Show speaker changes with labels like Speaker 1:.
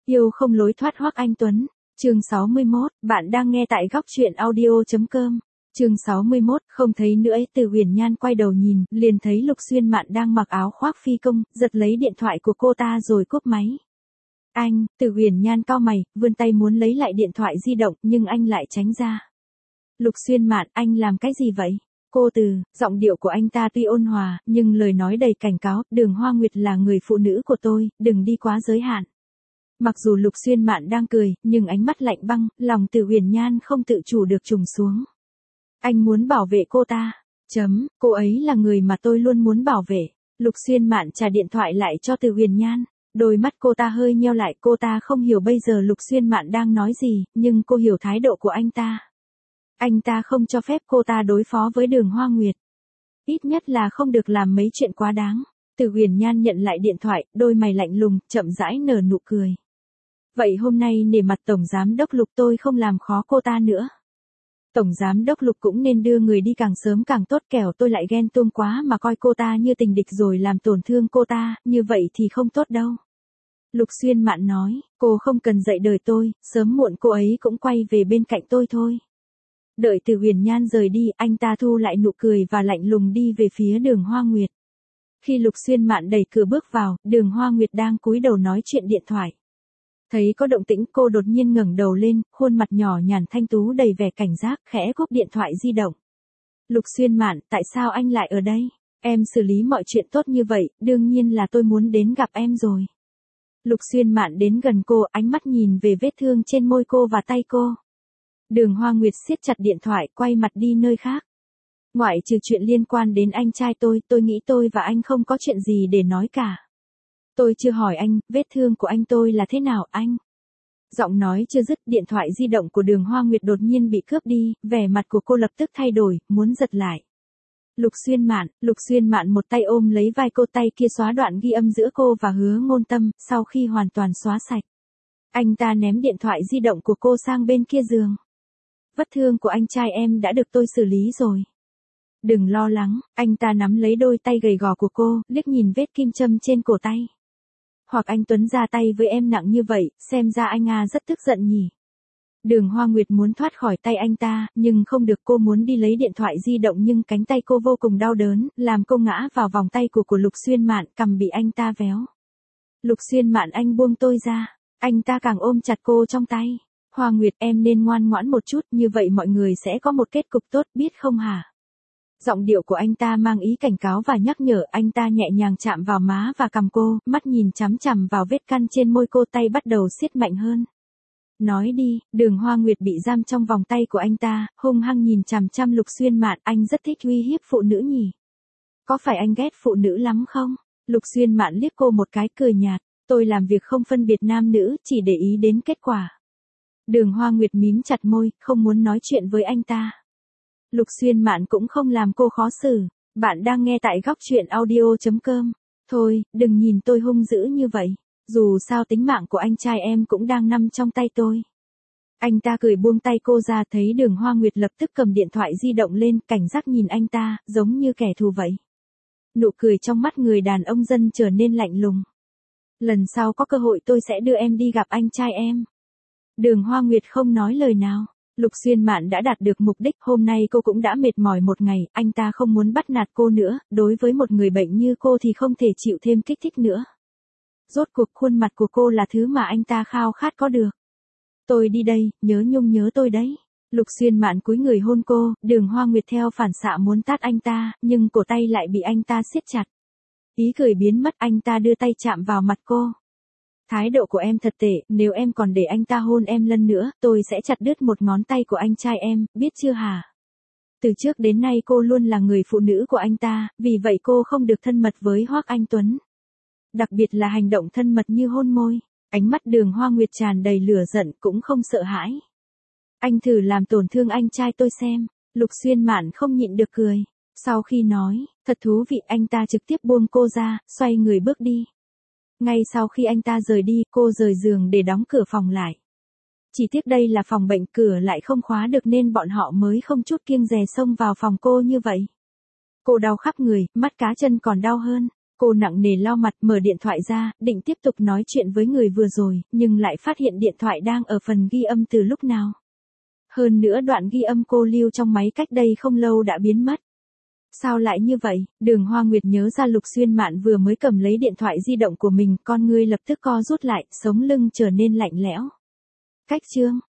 Speaker 1: Yêu không lối thoát Hoắc Anh Tuấn. Chương 61, bạn đang nghe tại góc truyện audio.com. Chương 61, không thấy nữa ấy. Từ Huyền Nhan quay đầu nhìn, liền thấy Lục Xuyên Mạn đang mặc áo khoác phi công, giật lấy điện thoại của cô ta rồi cúp máy. Anh, Từ Huyền Nhan cau mày, vươn tay muốn lấy lại điện thoại di động, nhưng anh lại tránh ra. Lục Xuyên Mạn, anh làm cái gì vậy? Cô Từ, giọng điệu của anh ta tuy ôn hòa, nhưng lời nói đầy cảnh cáo, Đường Hoa Nguyệt là người phụ nữ của tôi, đừng đi quá giới hạn. Mặc dù Lục Xuyên Mạn đang cười, nhưng ánh mắt lạnh băng, lòng Từ Huyền Nhan không tự chủ được trùng xuống. Anh muốn bảo vệ cô ta. Cô ấy là người mà tôi luôn muốn bảo vệ. Lục Xuyên Mạn trả điện thoại lại cho Từ Huyền Nhan. Đôi mắt cô ta hơi nheo lại, cô ta không hiểu bây giờ Lục Xuyên Mạn đang nói gì, nhưng cô hiểu thái độ của anh ta. Anh ta không cho phép cô ta đối phó với Đường Hoa Nguyệt. Ít nhất là không được làm mấy chuyện quá đáng. Từ Huyền Nhan nhận lại điện thoại, đôi mày lạnh lùng, chậm rãi nở nụ cười. Vậy hôm nay nể mặt Tổng Giám Đốc Lục tôi không làm khó cô ta nữa. Tổng Giám Đốc Lục cũng nên đưa người đi càng sớm càng tốt, kẻo tôi lại ghen tuông quá mà coi cô ta như tình địch rồi làm tổn thương cô ta, như vậy thì không tốt đâu. Lục Xuyên Mạn nói, cô không cần dạy đời tôi, sớm muộn cô ấy cũng quay về bên cạnh tôi thôi. Đợi Từ Huyền Nhan rời đi, anh ta thu lại nụ cười và lạnh lùng đi về phía Đường Hoa Nguyệt. Khi Lục Xuyên Mạn đẩy cửa bước vào, Đường Hoa Nguyệt đang cúi đầu nói chuyện điện thoại. Thấy có động tĩnh, cô đột nhiên ngẩng đầu lên, khuôn mặt nhỏ nhắn thanh tú đầy vẻ cảnh giác, khẽ cúp điện thoại di động. Lục Xuyên Mạn, tại sao anh lại ở đây? Em xử lý mọi chuyện tốt như vậy, đương nhiên là tôi muốn đến gặp em rồi. Lục Xuyên Mạn đến gần cô, ánh mắt nhìn về vết thương trên môi cô và tay cô. Đường Hoa Nguyệt siết chặt điện thoại, quay mặt đi nơi khác. Ngoại trừ chuyện liên quan đến anh trai tôi nghĩ tôi và anh không có chuyện gì để nói cả. Tôi chưa hỏi anh, vết thương của anh tôi là thế nào anh? Giọng nói chưa dứt, điện thoại di động của Đường Hoa Nguyệt đột nhiên bị cướp đi, vẻ mặt của cô lập tức thay đổi, muốn giật lại. Lục Xuyên Mạn một tay ôm lấy vai cô, tay kia xóa đoạn ghi âm giữa cô và Hứa Ngôn Tâm, sau khi hoàn toàn xóa sạch. Anh ta ném điện thoại di động của cô sang bên kia giường. Vết thương của anh trai em đã được tôi xử lý rồi. Đừng lo lắng, anh ta nắm lấy đôi tay gầy gò của cô, liếc nhìn vết kim châm trên cổ tay. Hoặc anh Tuấn ra tay với em nặng như vậy, xem ra anh rất tức giận nhỉ. Đường Hoa Nguyệt muốn thoát khỏi tay anh ta, nhưng không được, cô muốn đi lấy điện thoại di động nhưng cánh tay cô vô cùng đau đớn, làm cô ngã vào vòng tay của Lục Xuyên Mạn, cằm bị anh ta véo. Lục Xuyên Mạn, anh buông tôi ra. Anh ta càng ôm chặt cô trong tay. Hoa Nguyệt, em nên ngoan ngoãn một chút, như vậy mọi người sẽ có một kết cục tốt, biết không hả? Giọng điệu của anh ta mang ý cảnh cáo và nhắc nhở, anh ta nhẹ nhàng chạm vào má và cằm cô, mắt nhìn chằm chằm vào vết căn trên môi cô, tay bắt đầu siết mạnh hơn. Nói đi. Đường Hoa Nguyệt bị giam trong vòng tay của anh ta, hung hăng nhìn chằm chằm Lục Xuyên Mạn, anh rất thích uy hiếp phụ nữ nhỉ? Có phải anh ghét phụ nữ lắm không? Lục Xuyên Mạn liếc cô một cái, cười nhạt, tôi làm việc không phân biệt nam nữ, chỉ để ý đến kết quả. Đường Hoa Nguyệt mím chặt môi, không muốn nói chuyện với anh ta. Lục Xuyên Mạn cũng không làm cô khó xử. Bạn đang nghe tại góc truyện audio.com. Thôi, đừng nhìn tôi hung dữ như vậy. Dù sao tính mạng của anh trai em cũng đang nằm trong tay tôi. Anh ta cười buông tay cô ra, thấy Đường Hoa Nguyệt lập tức cầm điện thoại di động lên, cảnh giác nhìn anh ta, giống như kẻ thù vậy. Nụ cười trong mắt người đàn ông dân trở nên lạnh lùng. Lần sau có cơ hội tôi sẽ đưa em đi gặp anh trai em. Đường Hoa Nguyệt không nói lời nào. Lục Xuyên Mạn đã đạt được mục đích, hôm nay cô cũng đã mệt mỏi một ngày, anh ta không muốn bắt nạt cô nữa, đối với một người bệnh như cô thì không thể chịu thêm kích thích nữa. Rốt cuộc khuôn mặt của cô là thứ mà anh ta khao khát có được. Tôi đi đây, nhớ nhung nhớ tôi đấy. Lục Xuyên Mạn cúi người hôn cô, Đường Hoa Nguyệt theo phản xạ muốn tát anh ta, nhưng cổ tay lại bị anh ta siết chặt. Ý cười biến mất, anh ta đưa tay chạm vào mặt cô. Thái độ của em thật tệ, nếu em còn để anh ta hôn em lần nữa, tôi sẽ chặt đứt một ngón tay của anh trai em, biết chưa hả? Từ trước đến nay cô luôn là người phụ nữ của anh ta, vì vậy cô không được thân mật với Hoắc Anh Tuấn. Đặc biệt là hành động thân mật như hôn môi. Ánh mắt Đường Hoa Nguyệt tràn đầy lửa giận, cũng không sợ hãi. Anh thử làm tổn thương anh trai tôi xem. Lục Xuyên Mạn không nhịn được cười. Sau khi nói, thật thú vị, anh ta trực tiếp buông cô ra, xoay người bước đi. Ngay sau khi anh ta rời đi, cô rời giường để đóng cửa phòng lại. Chỉ tiếc đây là phòng bệnh, cửa lại không khóa được nên bọn họ mới không chút kiêng dè xông vào phòng cô như vậy. Cô đau khắp người, mắt cá chân còn đau hơn. Cô nặng nề lau mặt, mở điện thoại ra, định tiếp tục nói chuyện với người vừa rồi, nhưng lại phát hiện điện thoại đang ở phần ghi âm từ lúc nào. Hơn nữa đoạn ghi âm cô lưu trong máy cách đây không lâu đã biến mất. Sao lại như vậy? Đường Hoa Nguyệt nhớ ra Lục Xuyên Mạn vừa mới cầm lấy điện thoại di động của mình, con ngươi lập tức co rút lại, sống lưng trở nên lạnh lẽo. Cách chương